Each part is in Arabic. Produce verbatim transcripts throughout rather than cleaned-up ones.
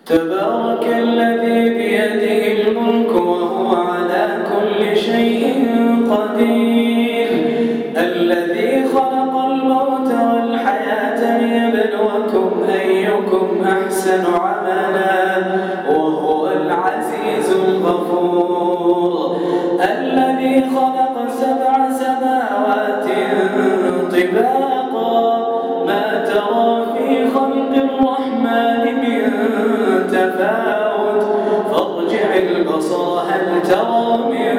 تبارك الذي بيده الملك وهو على كل شيء قدير الذي خلق الموت والحياة ليبلوكم أيكم أحسن عملا وهو العزيز الغفور الذي خلق سبع سماوات طباقا ما ترى في خلق الرحمن من تفاوت فارجع البصر هل ترى من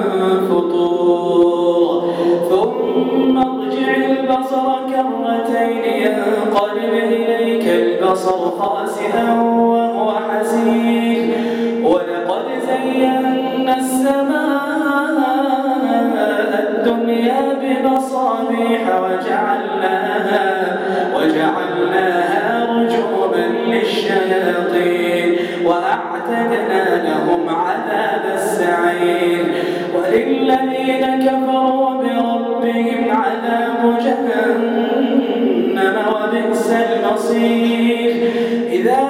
فطور ثم ارجع البصر كرتين ينقلب إليك البصر خاسئا وهو حسير ولقد زينا السماء الدنيا بمصابيح وجعلناها وجعلناها رجوما للشياطين وأعتدنا لهم عذاب السعير وللذين كفروا بربهم عذاب جهنم وبئس المصير إذا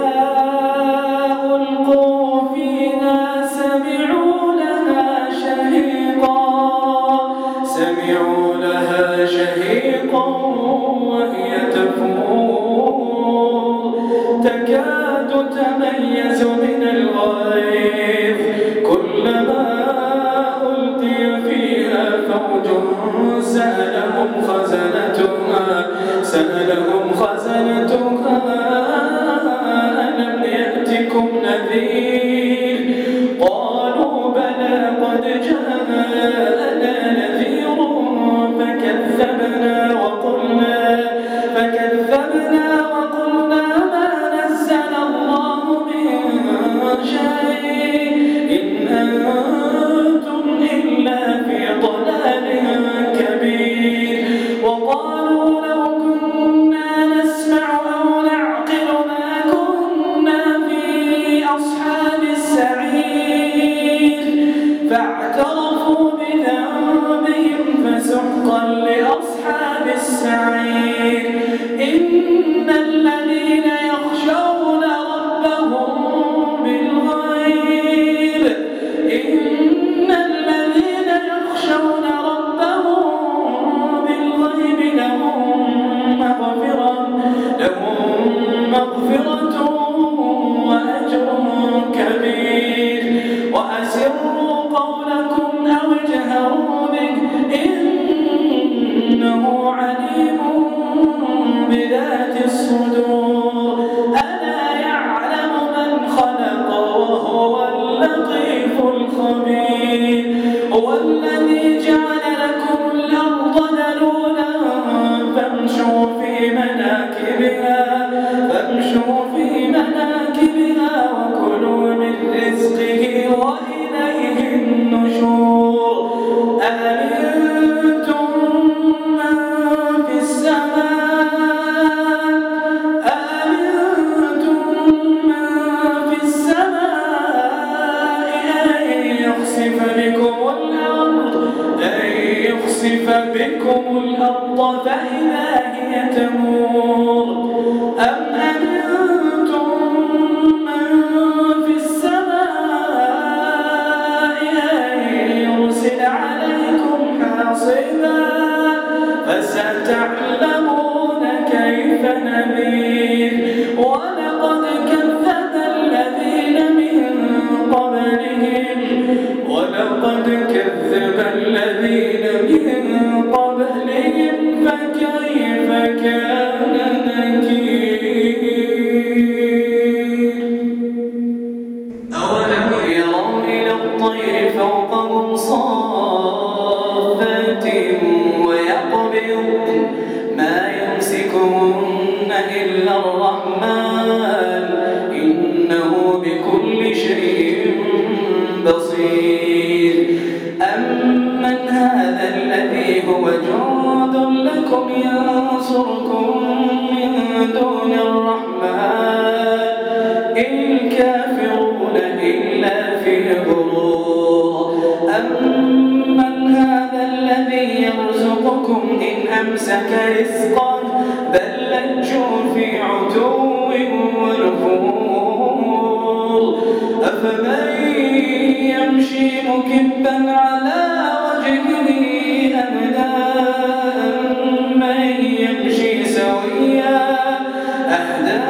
ألقوا فيها سمعوا لها شهيقا سمعوا لها شهيقا وهي تفور تكاد تميز من الغيظ كلما ألقي فيها فوج سألهم خزنتها سألهم خزنتها ألم يأتكم نذير قالوا بلى قد جاءنا نذير فكذبنا وقلنا فكذبنا وقلنا ما نزل الله من شيء إن أنتم إلا في ضلال كبير وقالوا لو كنا نسمع أو نعقل ما كنا في أصحاب السعير فاعترفوا بذنبهم فسحقا لأصحاب السعير إن الذين يخشون ربهم بالغيب إن الذين يخشون ربهم بالغيب لهم مغفرة لهم مغفرة وأجر كبير وأسروا قولكم أو اجهروا به إنه عليم بذات الصدور ألا يعلم من خلق وهو اللطيف الخبير هو الذي جعل لكم الأرض ذلولا فامشوا في مناكبها فامشوا في مناكبها وكلوا من رزقه وإليه النشور أأمنتم من في السماء أأمنتم من في السماء أن يخسف بكم الأرض أن يخسف بكم الأرض فإذا هي تمور أم أمنتم من في السماء أن يرسل عليكم حاصبا فستعلمون كيف نذير ولقد كذب الذين من قبلهم ولقد كذب الذين من قبلهم فكيف كان نكير أولم يروا إلى الطير فوقهم صافات ويقبضن ما يمسكهن إلا الرحمن إنه بكل شيء بصير أمن هذا الذي هو جند لكم ينصركم من دون الرحمن إن الكافرون إلا في غرور أمن هذا الذي يرزقكم إن أمسك رزقا بل لجوا في عتو ونفور يمشي مكبا على وجهه أهدى أمن يمشي سويا أهدى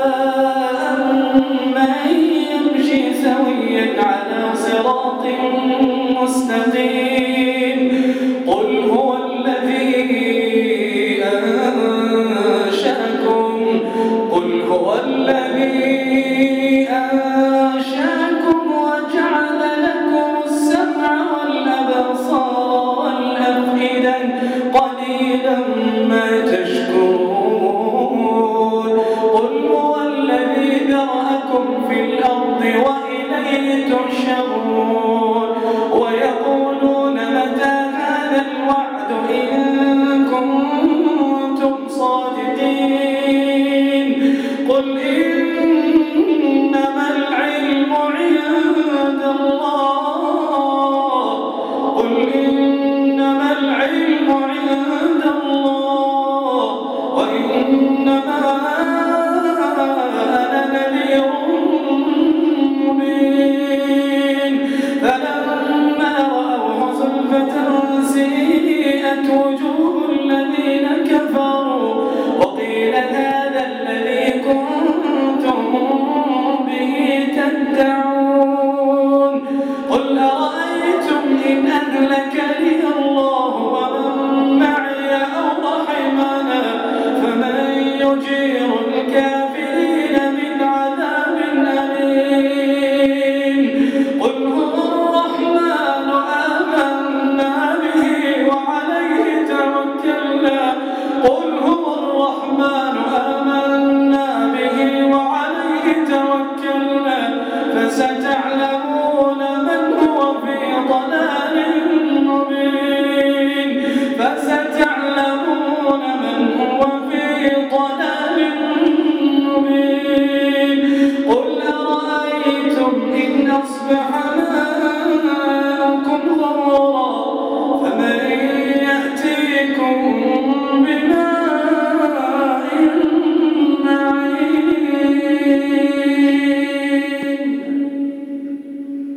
أمن يمشي سويا على صراط مستقيم قل هو الذي أنشأكم قل هو الذي أنشأكم وجعل لكم السمع والأبصار والأفئدة قليلا ما تشكرون قل هو الذي ذرأكم في الأرض وإليه تحشرون ويقولون متى هذا الوعد إن كنتم صادقين قل إنما العلم عند الله قل إنما العلم عند الله وإنما أنا نذير مبين فلما رأوه زلفة سيئت وجوه الذين كفروا وقيل هذا الذي كنتم به تدعون قل أرأيتم إن أهلكني الله ومن معي أو رحمنا فمن يجير الكافرين من عذاب أليم قل هو الرحمن آمنا به وعليه توكلنا قل هو الرحمن آمنا به وعليه توكلنا